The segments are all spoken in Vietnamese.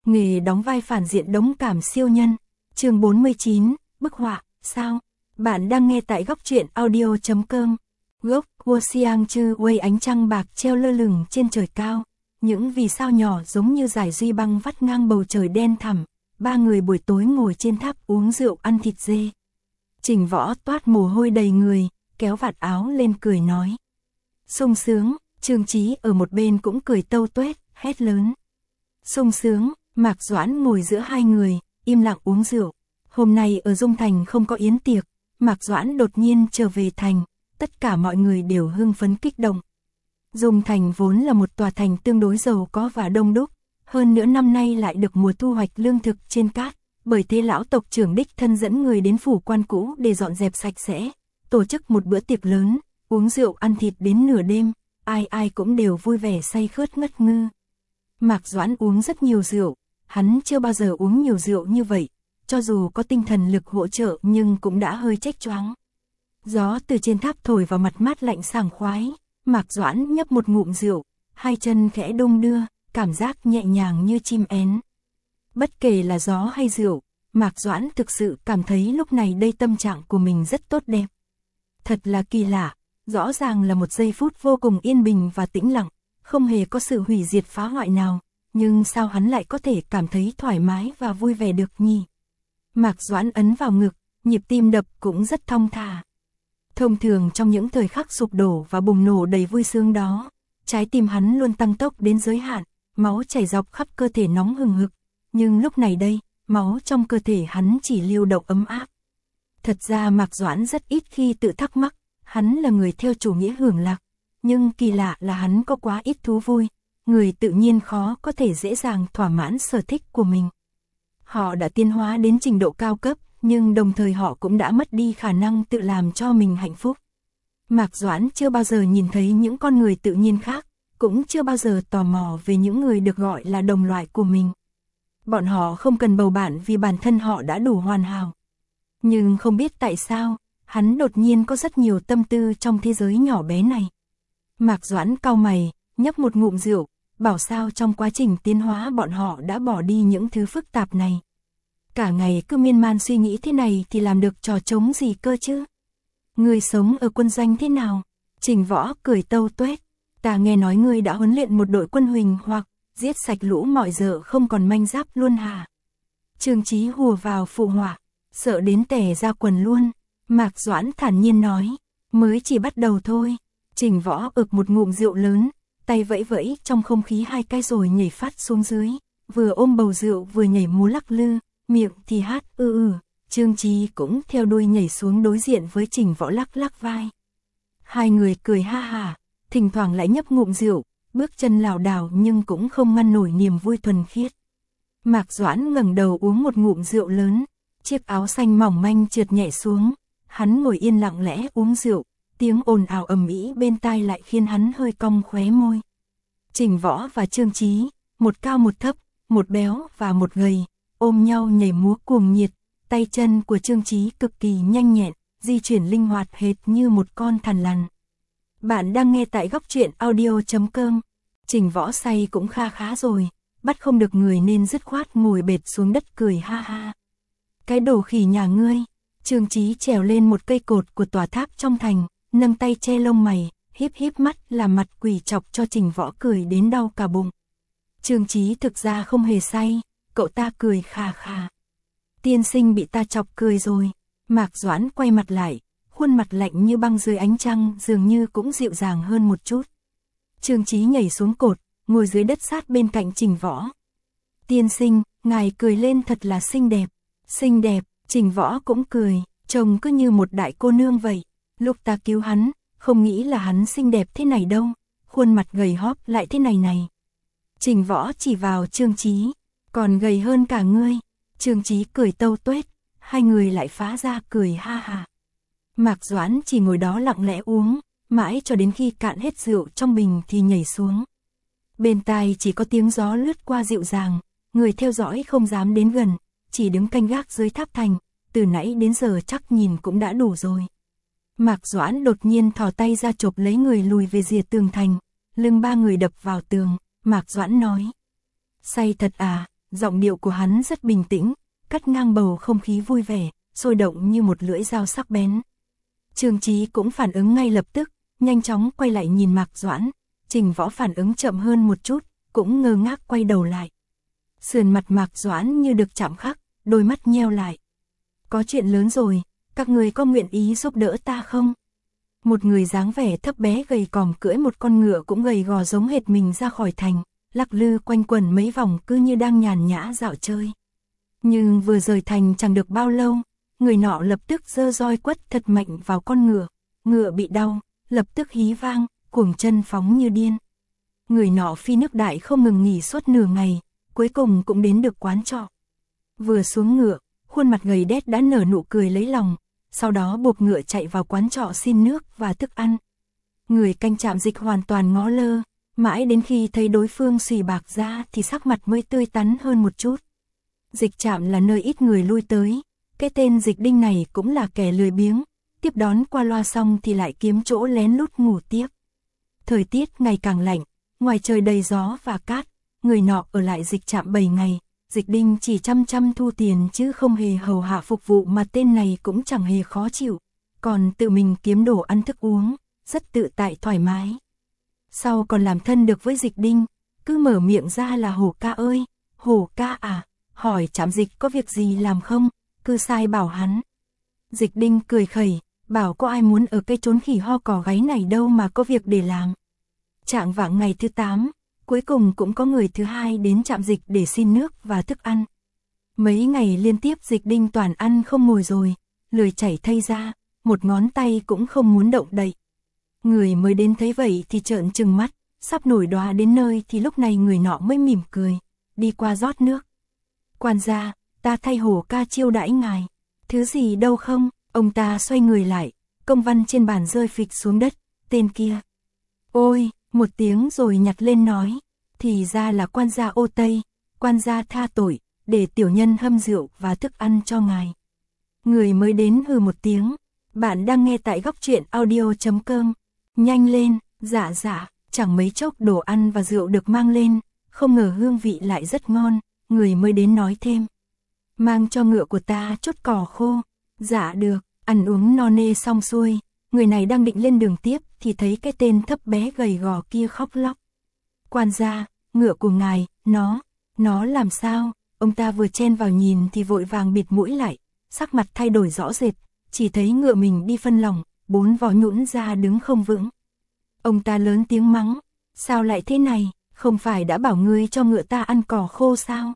Nghề đóng vai phản diện đống cảm siêu nhân. Chương 49, bức họa, sao? Bạn đang nghe tại góc truyện audio.com. Gốc Woxiang Chư Wei, ánh trăng bạc treo lơ lửng trên trời cao. Những vì sao nhỏ giống như dải duy băng vắt ngang bầu trời đen thẳm. Ba người buổi tối ngồi trên tháp uống rượu ăn thịt dê. Trình Võ toát mồ hôi đầy người, kéo vạt áo lên cười nói. Sung sướng. Trương Chí ở một bên cũng cười tâu tuét, hét lớn. Sung sướng. Mạc Doãn ngồi giữa hai người, im lặng uống rượu. Hôm nay ở Dung Thành không có yến tiệc, Mạc Doãn đột nhiên trở về thành, tất cả mọi người đều hưng phấn kích động. Dung Thành vốn là một tòa thành tương đối giàu có và đông đúc, hơn nữa năm nay lại được mùa thu hoạch lương thực trên cát, bởi thế lão tộc trưởng đích thân dẫn người đến phủ quan cũ để dọn dẹp sạch sẽ, tổ chức một bữa tiệc lớn, uống rượu ăn thịt đến nửa đêm, ai ai cũng đều vui vẻ say khướt ngất ngư. Mạc Doãn uống rất nhiều rượu, hắn chưa bao giờ uống nhiều rượu như vậy, cho dù có tinh thần lực hỗ trợ nhưng cũng đã hơi chếch choáng. Gió từ trên tháp thổi vào mặt mát lạnh sảng khoái, Mạc Doãn nhấp một ngụm rượu, hai chân khẽ đung đưa, cảm giác nhẹ nhàng như chim én. Bất kể là gió hay rượu, Mạc Doãn thực sự cảm thấy lúc này đây tâm trạng của mình rất tốt đẹp. Thật là kỳ lạ, rõ ràng là một giây phút vô cùng yên bình và tĩnh lặng, không hề có sự hủy diệt phá hoại nào, nhưng sao hắn lại có thể cảm thấy thoải mái và vui vẻ được nhỉ? Mạc Doãn ấn vào ngực, nhịp tim đập cũng rất thong thả. Thông thường trong những thời khắc sụp đổ và bùng nổ đầy vui sướng đó, trái tim hắn luôn tăng tốc đến giới hạn, máu chảy dọc khắp cơ thể nóng hừng hực, nhưng lúc này đây, máu trong cơ thể hắn chỉ lưu động ấm áp. Thật ra Mạc Doãn rất ít khi tự thắc mắc, hắn là người theo chủ nghĩa hưởng lạc, nhưng kỳ lạ là hắn có quá ít thú vui, người tự nhiên khó có thể dễ dàng thỏa mãn sở thích của mình. Họ đã tiến hóa đến trình độ cao cấp, nhưng đồng thời họ cũng đã mất đi khả năng tự làm cho mình hạnh phúc. Mạc Doãn chưa bao giờ nhìn thấy những con người tự nhiên khác, cũng chưa bao giờ tò mò về những người được gọi là đồng loại của mình. Bọn họ không cần bầu bạn vì bản thân họ đã đủ hoàn hảo. Nhưng không biết tại sao, hắn đột nhiên có rất nhiều tâm tư trong thế giới nhỏ bé này. Mạc Doãn cau mày, nhấp một ngụm rượu, bảo sao trong quá trình tiến hóa bọn họ đã bỏ đi những thứ phức tạp này. Cả ngày cứ miên man suy nghĩ thế này thì làm được trò trống gì cơ chứ? Ngươi sống ở quân doanh thế nào? Trình Võ cười tâu tuét. Ta nghe nói ngươi đã huấn luyện một đội quân huỳnh hoặc giết sạch lũ mọi dợ không còn manh giáp luôn hả? Trương Chí hùa vào phụ họa, sợ đến tè ra quần luôn. Mạc Doãn thản nhiên nói, mới chỉ bắt đầu thôi. Trình Võ ực một ngụm rượu lớn, tay vẫy vẫy trong không khí hai cái rồi nhảy phát xuống dưới, vừa ôm bầu rượu vừa nhảy múa lắc lư, miệng thì hát Trương Chí cũng theo đuôi nhảy xuống đối diện với Trình Võ lắc lắc vai. Hai người cười ha hả, thỉnh thoảng lại nhấp ngụm rượu, bước chân lảo đảo nhưng cũng không ngăn nổi niềm vui thuần khiết. Mạc Doãn ngẩng đầu uống một ngụm rượu lớn, chiếc áo xanh mỏng manh trượt nhẹ xuống, hắn ngồi yên lặng lẽ uống rượu, tiếng ồn ào ầm ĩ bên tai lại khiến hắn hơi cong khóe môi. Trình Võ và Trương Chí, một cao một thấp, một béo và một gầy, ôm nhau nhảy múa cuồng nhiệt, tay chân của Trương Chí cực kỳ nhanh nhẹn, di chuyển linh hoạt hệt như một con thằn lằn. Bạn đang nghe tại góc truyện audio.com. Trình Võ say cũng kha khá rồi, bắt không được người nên dứt khoát ngồi bệt xuống đất cười ha ha. Cái đồ khỉ nhà ngươi. Trương Chí trèo lên một cây cột của tòa tháp trong thành, nâng tay che lông mày, híp híp mắt làm mặt quỷ chọc cho Trình Võ cười đến đau cả bụng. Trương Chí thực ra không hề say, cậu ta cười khà khà. Tiên sinh bị ta chọc cười rồi. Mạc Doãn quay mặt lại, khuôn mặt lạnh như băng dưới ánh trăng dường như cũng dịu dàng hơn một chút. Trương Chí nhảy xuống cột, ngồi dưới đất sát bên cạnh Trình Võ. Tiên sinh, ngài cười lên thật là xinh đẹp. Xinh đẹp, Trình Võ cũng cười, trông cứ như một đại cô nương vậy. Lúc ta cứu hắn, không nghĩ là hắn xinh đẹp thế này đâu, khuôn mặt gầy hóp lại thế này này. Trình Võ chỉ vào Trương Chí, còn gầy hơn cả ngươi. Trương Chí cười tâu tuét, hai người lại phá ra cười ha ha. Mạc Doãn chỉ ngồi đó lặng lẽ uống, mãi cho đến khi cạn hết rượu trong bình thì nhảy xuống. Bên tai chỉ có tiếng gió lướt qua dịu dàng, người theo dõi không dám đến gần, chỉ đứng canh gác dưới tháp thành, từ nãy đến giờ chắc nhìn cũng đã đủ rồi. Mạc Doãn đột nhiên thò tay ra chộp lấy người lùi về rìa tường thành, lưng ba người đập vào tường, Mạc Doãn nói. Say thật à, giọng điệu của hắn rất bình tĩnh, cắt ngang bầu không khí vui vẻ, sôi động như một lưỡi dao sắc bén. Trương Chí cũng phản ứng ngay lập tức, nhanh chóng quay lại nhìn Mạc Doãn, Trình Võ phản ứng chậm hơn một chút, cũng ngơ ngác quay đầu lại. Sườn mặt Mạc Doãn như được chạm khắc, đôi mắt nheo lại. Có chuyện lớn rồi, các người có nguyện ý giúp đỡ ta không? Một người dáng vẻ thấp bé gầy còm cưỡi một con ngựa cũng gầy gò giống hệt mình ra khỏi thành, lắc lư quanh quẩn mấy vòng cứ như đang nhàn nhã dạo chơi. Nhưng vừa rời thành chẳng được bao lâu, người nọ lập tức giơ roi quất thật mạnh vào con ngựa, ngựa bị đau, lập tức hí vang, cuồng chân phóng như điên. Người nọ phi nước đại không ngừng nghỉ suốt nửa ngày, cuối cùng cũng đến được quán trọ. Vừa xuống ngựa, khuôn mặt gầy đét đã nở nụ cười lấy lòng, sau đó buộc ngựa chạy vào quán trọ xin nước và thức ăn. Người canh trạm Dịch hoàn toàn ngó lơ, mãi đến khi thấy đối phương xì bạc ra thì sắc mặt mới tươi tắn hơn một chút. Dịch trạm là nơi ít người lui tới, cái tên Dịch Đinh này cũng là kẻ lười biếng, tiếp đón qua loa xong thì lại kiếm chỗ lén lút ngủ tiếp. Thời tiết ngày càng lạnh, ngoài trời đầy gió và cát, người nọ ở lại Dịch trạm 7 ngày, Dịch Đinh chỉ chăm chăm thu tiền chứ không hề hầu hạ phục vụ, mà tên này cũng chẳng hề khó chịu, còn tự mình kiếm đồ ăn thức uống, rất tự tại thoải mái. Sau còn làm thân được với Dịch Đinh, cứ mở miệng ra là Hổ ca ơi, Hổ ca à, hỏi trạm Dịch có việc gì làm không, cứ sai bảo hắn. Dịch Đinh cười khẩy, bảo có ai muốn ở cái chốn khỉ ho cò gáy này đâu mà có việc để làm. Chạng vạng ngày thứ 8, cuối cùng cũng có người thứ hai đến trạm Dịch để xin nước và thức ăn. Mấy ngày liên tiếp Dịch Đinh toàn ăn không ngồi rồi, lười chảy thây ra, một ngón tay cũng không muốn động đậy. Người mới đến thấy vậy thì trợn trừng mắt, sắp nổi đoá đến nơi thì lúc này người nọ mới mỉm cười, đi qua rót nước. Quan gia, ta thay Hổ ca chiêu đãi ngài. Thứ gì đâu không? Ông ta xoay người lại, công văn trên bàn rơi phịch xuống đất, tên kia. Ôi, một tiếng rồi nhặt lên nói, thì ra là quan gia Ô Tây, quan gia tha tội, để tiểu nhân hâm rượu và thức ăn cho ngài. Người mới đến hừ một tiếng, bạn đang nghe tại góc truyện audio.com, nhanh lên, dạ dạ, chẳng mấy chốc đồ ăn và rượu được mang lên, không ngờ hương vị lại rất ngon, người mới đến nói thêm. Mang cho ngựa của ta chút cỏ khô. Dạ được, ăn uống no nê xong xuôi, người này đang định lên đường tiếp thì thấy cái tên thấp bé gầy gò kia khóc lóc. Quan gia, ngựa của ngài, nó làm sao? Ông ta vừa chen vào nhìn thì vội vàng bịt mũi lại, sắc mặt thay đổi rõ rệt, chỉ thấy ngựa mình đi phân lòng, 4 vó nhũn ra đứng không vững. Ông ta lớn tiếng mắng, sao lại thế này, không phải đã bảo ngươi cho ngựa ta ăn cỏ khô sao?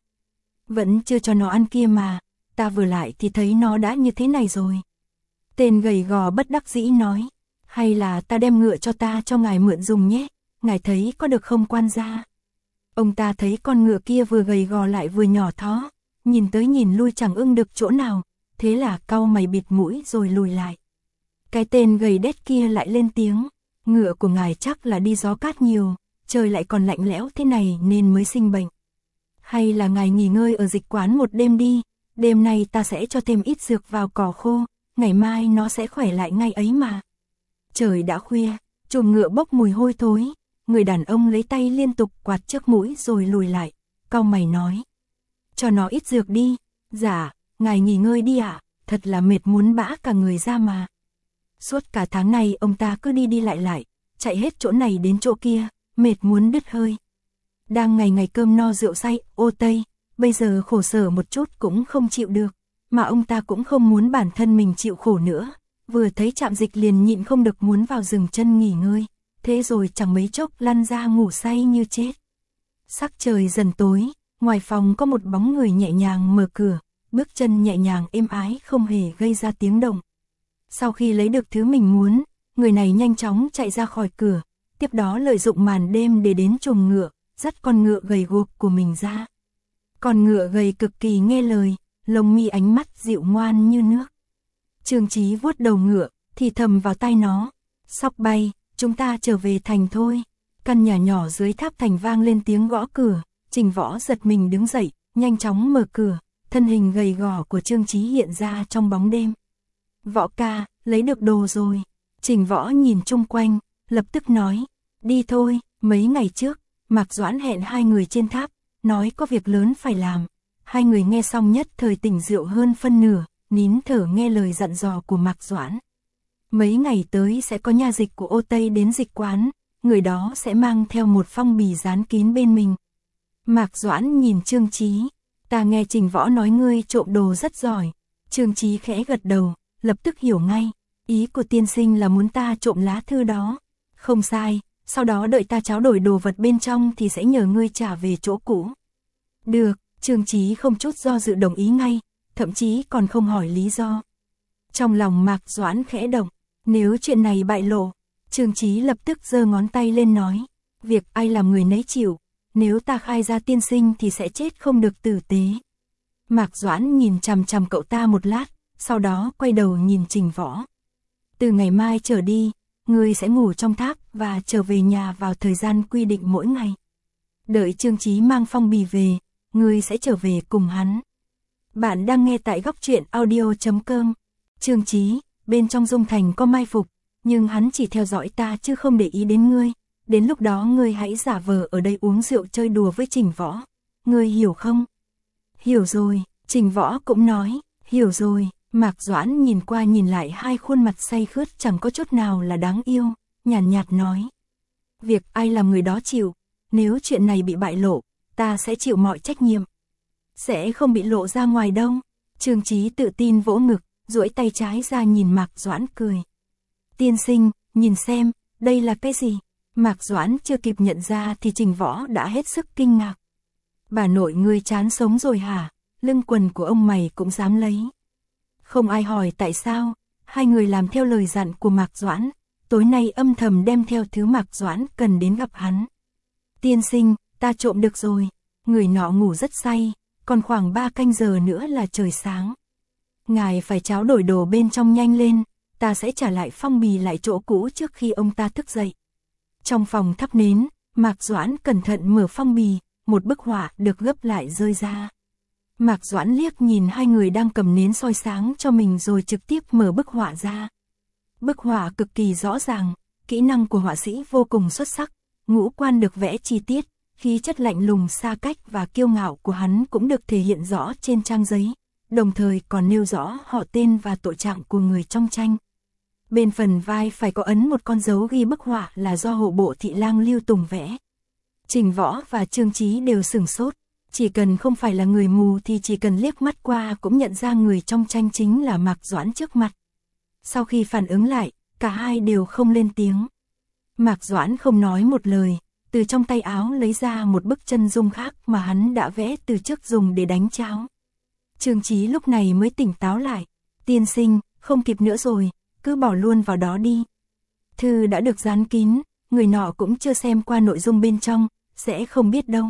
Vẫn chưa cho nó ăn kia mà, ta vừa lại thì thấy nó đã như thế này rồi. Tên gầy gò bất đắc dĩ nói, hay là ta đem ngựa cho ngài mượn dùng nhé, ngài thấy có được không quan gia? Ông ta thấy con ngựa kia vừa gầy gò lại vừa nhỏ thó, nhìn tới nhìn lui chẳng ưng được chỗ nào, thế là cau mày bịt mũi rồi lùi lại. Cái tên gầy đét kia lại lên tiếng, ngựa của ngài chắc là đi gió cát nhiều, trời lại còn lạnh lẽo thế này nên mới sinh bệnh. Hay là ngài nghỉ ngơi ở Dịch quán một đêm đi, đêm nay ta sẽ cho thêm ít dược vào cỏ khô, ngày mai nó sẽ khỏe lại ngay ấy mà. Trời đã khuya, chuồng ngựa bốc mùi hôi thối, người đàn ông lấy tay liên tục quạt trước mũi rồi lùi lại, cau mày nói. Cho nó ít dược đi, dạ, ngài nghỉ ngơi đi ạ, thật là mệt muốn bã cả người ra mà. Suốt cả tháng này ông ta cứ đi đi lại, chạy hết chỗ này đến chỗ kia, mệt muốn đứt hơi. Đang ngày ngày cơm no rượu say, Ô Tây, bây giờ khổ sở một chút cũng không chịu được, mà ông ta cũng không muốn bản thân mình chịu khổ nữa, vừa thấy trạm Dịch liền nhịn không được muốn vào dừng chân nghỉ ngơi, thế rồi chẳng mấy chốc lăn ra ngủ say như chết. Sắc trời dần tối, ngoài phòng có một bóng người nhẹ nhàng mở cửa, bước chân nhẹ nhàng êm ái không hề gây ra tiếng động. Sau khi lấy được thứ mình muốn, người này nhanh chóng chạy ra khỏi cửa, tiếp đó lợi dụng màn đêm để đến chuồng ngựa, dắt con ngựa gầy guộc của mình ra. Con ngựa gầy cực kỳ nghe lời, lông mi ánh mắt dịu ngoan như nước. Trương Chí vuốt đầu ngựa, thì thầm vào tai nó, sóc bay, chúng ta trở về thành thôi. Căn nhà nhỏ dưới tháp thành vang lên tiếng gõ cửa, Trình Võ giật mình đứng dậy, nhanh chóng mở cửa, thân hình gầy gò của Trương Chí hiện ra trong bóng đêm. Võ ca, lấy được đồ rồi. Trình Võ nhìn chung quanh, lập tức nói, đi thôi. Mấy ngày trước, Mạc Doãn hẹn hai người trên tháp, nói có việc lớn phải làm. Hai người nghe xong nhất thời tỉnh rượu hơn phân nửa, nín thở nghe lời dặn dò của Mạc Doãn. Mấy ngày tới sẽ có nha dịch của Ô Tây đến dịch quán, người đó sẽ mang theo một phong bì dán kín bên mình. Mạc Doãn nhìn Trương Chí, ta nghe Trình Võ nói ngươi trộm đồ rất giỏi. Trương Chí khẽ gật đầu, lập tức hiểu ngay, ý của tiên sinh là muốn ta trộm lá thư đó. Không sai, sau đó đợi ta tráo đổi đồ vật bên trong thì sẽ nhờ ngươi trả về chỗ cũ. Được, Trương Chí không chút do dự đồng ý ngay, thậm chí còn không hỏi lý do. Trong lòng Mạc Doãn khẽ động, nếu chuyện này bại lộ, Trương Chí lập tức giơ ngón tay lên nói, việc ai làm người nấy chịu, nếu ta khai ra tiên sinh thì sẽ chết không được tử tế. Mạc Doãn nhìn chằm chằm cậu ta một lát, sau đó quay đầu nhìn Trình Võ. Từ ngày mai trở đi, ngươi sẽ ngủ trong tháp và trở về nhà vào thời gian quy định mỗi ngày. Đợi Trương Chí mang phong bì về, ngươi sẽ trở về cùng hắn. Bạn đang nghe tại góc truyện audio.com. Trương Chí, bên trong Dung Thành có mai phục, nhưng hắn chỉ theo dõi ta chứ không để ý đến ngươi. Đến lúc đó ngươi hãy giả vờ ở đây uống rượu chơi đùa với Trình Võ. Ngươi hiểu không? Hiểu rồi, Trình Võ cũng nói, hiểu rồi. Mạc Doãn nhìn qua nhìn lại hai khuôn mặt say khướt chẳng có chút nào là đáng yêu, nhàn nhạt nói. Việc ai làm người đó chịu, nếu chuyện này bị bại lộ, ta sẽ chịu mọi trách nhiệm. Sẽ không bị lộ ra ngoài đâu. Trương Chí tự tin vỗ ngực, duỗi tay trái ra nhìn Mạc Doãn cười. Tiên sinh, nhìn xem, đây là cái gì? Mạc Doãn chưa kịp nhận ra thì Trình Võ đã hết sức kinh ngạc. Bà nội ngươi chán sống rồi hả? Lưng quần của ông mày cũng dám lấy. Không ai hỏi tại sao, hai người làm theo lời dặn của Mạc Doãn, tối nay âm thầm đem theo thứ Mạc Doãn cần đến gặp hắn. Tiên sinh, ta trộm được rồi, người nọ ngủ rất say, còn khoảng 3 canh giờ nữa là trời sáng. Ngài phải tráo đổi đồ bên trong nhanh lên, ta sẽ trả lại phong bì lại chỗ cũ trước khi ông ta thức dậy. Trong phòng thắp nến, Mạc Doãn cẩn thận mở phong bì, một bức họa được gấp lại rơi ra. Mạc Doãn liếc nhìn hai người đang cầm nến soi sáng cho mình rồi trực tiếp mở bức họa ra. Bức họa cực kỳ rõ ràng, kỹ năng của họa sĩ vô cùng xuất sắc, ngũ quan được vẽ chi tiết, khí chất lạnh lùng xa cách và kiêu ngạo của hắn cũng được thể hiện rõ trên trang giấy, đồng thời còn nêu rõ họ tên và tội trạng của người trong tranh. Bên phần vai phải có ấn một con dấu ghi bức họa là do hộ bộ thị lang Lưu Tùng vẽ. Trình Võ và Trương Chí đều sửng sốt, chỉ cần không phải là người mù thì chỉ cần liếc mắt qua cũng nhận ra người trong tranh chính là Mạc Doãn trước mặt. Sau khi phản ứng lại, cả hai đều không lên tiếng. Mạc Doãn không nói một lời, từ trong tay áo lấy ra một bức chân dung khác mà hắn đã vẽ từ trước dùng để đánh cháo. Trương Chí lúc này mới tỉnh táo lại, tiên sinh, không kịp nữa rồi, cứ bỏ luôn vào đó đi. Thư đã được dán kín, người nọ cũng chưa xem qua nội dung bên trong, sẽ không biết đâu.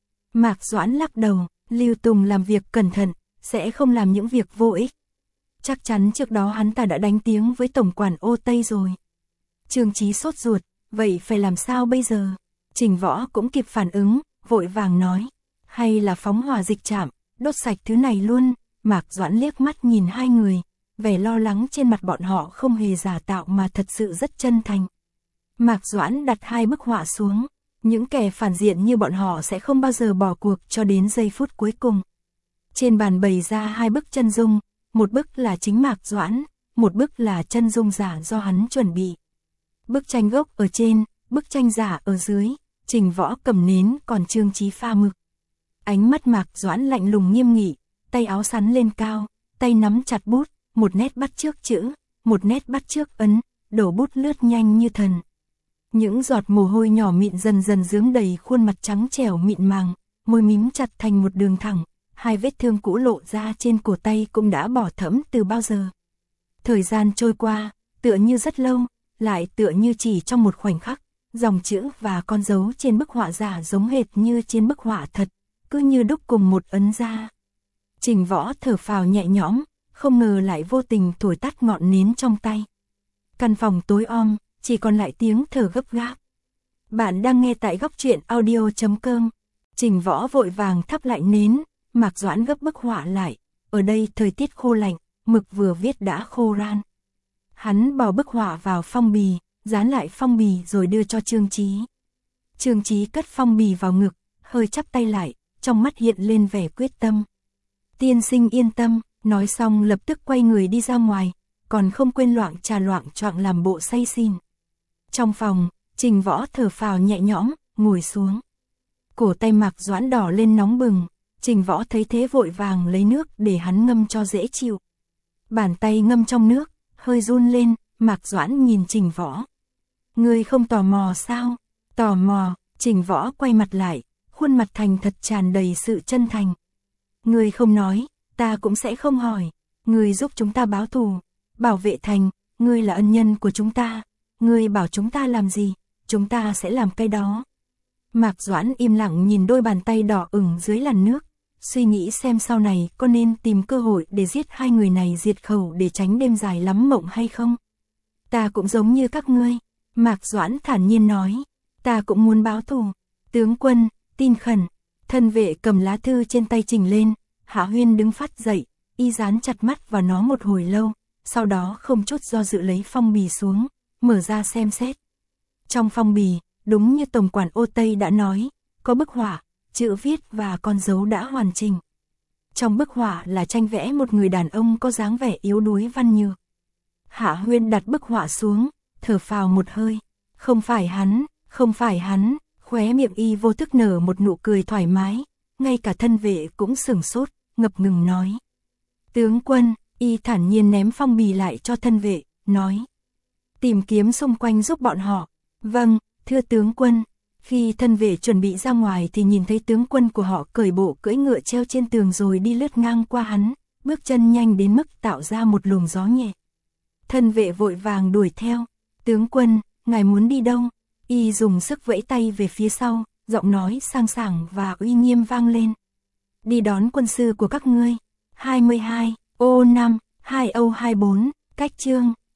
Mạc Doãn lắc đầu, Lưu Tùng làm việc cẩn thận, sẽ không làm những việc vô ích. Chắc chắn trước đó hắn ta đã đánh tiếng với tổng quản Ô Tây rồi. Trương Chí sốt ruột, vậy phải làm sao bây giờ? Trình Võ cũng kịp phản ứng, vội vàng nói, hay là phóng hỏa dịch trạm, đốt sạch thứ này luôn. Mạc Doãn liếc mắt nhìn hai người, vẻ lo lắng trên mặt bọn họ không hề giả tạo mà thật sự rất chân thành. Mạc Doãn đặt hai bức họa xuống, những kẻ phản diện như bọn họ sẽ không bao giờ bỏ cuộc cho đến giây phút cuối cùng. Trên bàn bày ra hai bức chân dung, một bức là chính Mạc Doãn, một bức là chân dung giả do hắn chuẩn bị. Bức tranh gốc ở trên, bức tranh giả ở dưới, Trình Võ cầm nến còn Trương Chí pha mực. Ánh mắt Mạc Doãn lạnh lùng nghiêm nghị, tay áo sắn lên cao, tay nắm chặt bút, một nét bắt chước chữ, một nét bắt chước ấn, đổ bút lướt nhanh như thần. Những giọt mồ hôi nhỏ mịn dần dần rướm đầy khuôn mặt trắng trẻo mịn màng, môi mím chặt thành một đường thẳng, hai vết thương cũ lộ ra trên cổ tay cũng đã bỏ thẫm từ bao giờ. Thời gian trôi qua, tựa như rất lâu, lại tựa như chỉ trong một khoảnh khắc, dòng chữ và con dấu trên bức họa giả giống hệt như trên bức họa thật, cứ như đúc cùng một ấn ra. Trình Võ thở phào nhẹ nhõm, không ngờ lại vô tình thổi tắt ngọn nến trong tay. Căn phòng tối om, chỉ còn lại tiếng thở gấp gáp. Bạn đang nghe tại góc truyện audio.com. Trình Võ vội vàng thắp lại nến, Mạc Doãn gấp bức họa lại. Ở đây thời tiết khô lạnh, mực vừa viết đã khô ran. Hắn bỏ bức họa vào phong bì, dán lại phong bì rồi đưa cho Trương Chí. Trương Chí cất phong bì vào ngực, hơi chắp tay lại, trong mắt hiện lên vẻ quyết tâm. Tiên sinh yên tâm, nói xong lập tức quay người đi ra ngoài, còn không quên loạng trà loạng choạng làm bộ say xỉn. Trong phòng, Trình Võ thở phào nhẹ nhõm, ngồi xuống. Cổ tay Mạc Doãn đỏ lên nóng bừng, Trình Võ thấy thế vội vàng lấy nước để hắn ngâm cho dễ chịu. Bàn tay ngâm trong nước, hơi run lên, Mạc Doãn nhìn Trình Võ. Ngươi không tò mò sao? Tò mò, Trình Võ quay mặt lại, khuôn mặt thành thật tràn đầy sự chân thành. Ngươi không nói, ta cũng sẽ không hỏi. Ngươi giúp chúng ta báo thù, bảo vệ thành, ngươi là ân nhân của chúng ta. Ngươi bảo chúng ta làm gì, chúng ta sẽ làm cái đó. Mạc Doãn im lặng nhìn đôi bàn tay đỏ ửng dưới làn nước, suy nghĩ xem sau này có nên tìm cơ hội để giết hai người này diệt khẩu để tránh đêm dài lắm mộng hay không. Ta cũng giống như các ngươi, Mạc Doãn thản nhiên nói, ta cũng muốn báo thù. Tướng quân, tin khẩn. Thân vệ cầm lá thư trên tay trình lên, Hạ Huyên đứng phát dậy, y dán chặt mắt vào nó một hồi lâu, sau đó không chút do dự lấy phong bì xuống, mở ra xem xét. Trong phong bì, đúng như tổng quản Ô Tây đã nói, có bức họa, chữ viết và con dấu đã hoàn chỉnh. Trong bức họa là tranh vẽ một người đàn ông có dáng vẻ yếu đuối văn nhược. Hạ Huyên đặt bức họa xuống, thở phào một hơi. Không phải hắn, không phải hắn, khóe miệng y vô thức nở một nụ cười thoải mái, ngay cả thân vệ cũng sửng sốt, ngập ngừng nói. Tướng quân, y thản nhiên ném phong bì lại cho thân vệ, nói. Tìm kiếm xung quanh giúp bọn họ. Vâng, thưa tướng quân. Khi thân vệ chuẩn bị ra ngoài thì nhìn thấy tướng quân của họ cởi bộ cưỡi ngựa treo trên tường rồi đi lướt ngang qua hắn, bước chân nhanh đến mức tạo ra một luồng gió nhẹ. Thân vệ vội vàng đuổi theo. Tướng quân, ngài muốn đi đâu? Y dùng sức vẫy tay về phía sau, giọng nói sang sảng và uy nghiêm vang lên. Đi đón quân sư của các ngươi. 22, ô 5, 2 Âu 24, cách chương.